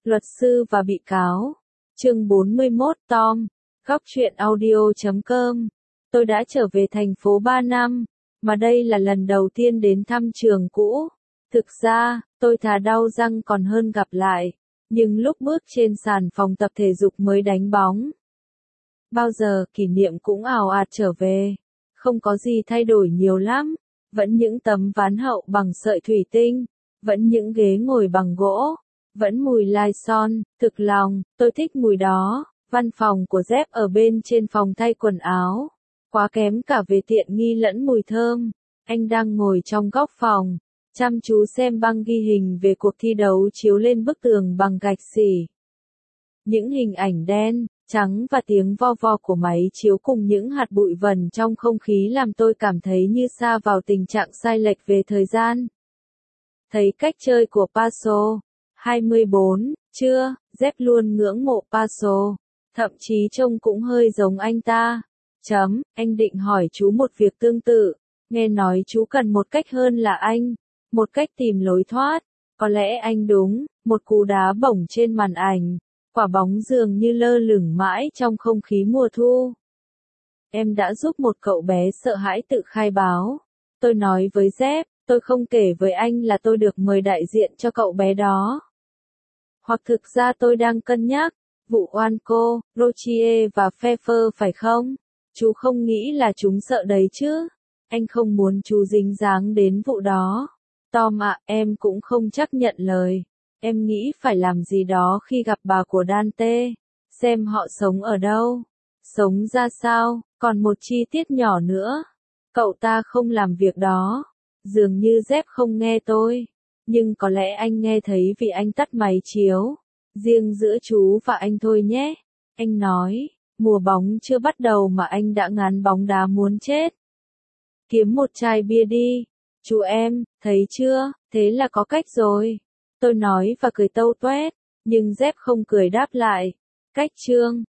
Luật sư và bị cáo. Chương 41 Tom. Góc truyện audio.com. Tôi đã trở về thành phố 3 năm, mà đây là lần đầu tiên đến thăm trường cũ. Thực ra, tôi thà đau răng còn hơn gặp lại, nhưng lúc bước trên sàn phòng tập thể dục mới đánh bóng. Bao giờ kỷ niệm cũng ào ạt trở về. Không có gì thay đổi nhiều lắm, vẫn những tấm ván hậu bằng sợi thủy tinh, vẫn những ghế ngồi bằng gỗ, vẫn mùi lai son, thực lòng, tôi thích mùi đó. Văn phòng của Dép ở bên trên phòng thay quần áo. Quá kém cả về tiện nghi lẫn mùi thơm. Anh đang ngồi trong góc phòng, chăm chú xem băng ghi hình về cuộc thi đấu chiếu lên bức tường bằng gạch xỉ. Những hình ảnh đen, trắng và tiếng vo vo của máy chiếu cùng những hạt bụi vần trong không khí làm tôi cảm thấy như sa vào tình trạng sai lệch về thời gian. Thấy cách chơi của Paso, 24, chưa, Dép luôn ngưỡng mộ Paso. Thậm chí trông cũng hơi giống anh ta. Anh định hỏi chú một việc tương tự. Nghe nói chú cần một cách hơn là anh. Một cách tìm lối thoát. Có lẽ anh đúng, một cú đá bổng trên màn ảnh. Quả bóng dường như lơ lửng mãi trong không khí mùa thu. Em đã giúp một cậu bé sợ hãi tự khai báo. Tôi nói với Dép, tôi không kể với anh là tôi được mời đại diện cho cậu bé đó. Hoặc thực ra tôi đang cân nhắc. Vụ Oanco, Rochier và Pfeffer phải không? Chú không nghĩ là chúng sợ đấy chứ? Anh không muốn chú dính dáng đến vụ đó. Tom ạ, em cũng không chắc nhận lời. Em nghĩ phải làm gì đó khi gặp bà của Dante. Xem họ sống ở đâu. Sống ra sao, còn một chi tiết nhỏ nữa. Cậu ta không làm việc đó. Dường như Dép không nghe tôi. Nhưng có lẽ anh nghe thấy vì anh tắt máy chiếu. Riêng giữa chú và anh thôi nhé. Anh nói, mùa bóng chưa bắt đầu mà anh đã ngán bóng đá muốn chết. Kiếm một chai bia đi. Chú em, thấy chưa, thế là có cách rồi. Tôi nói và cười tâu toét, nhưng Dép không cười đáp lại. Cách chương.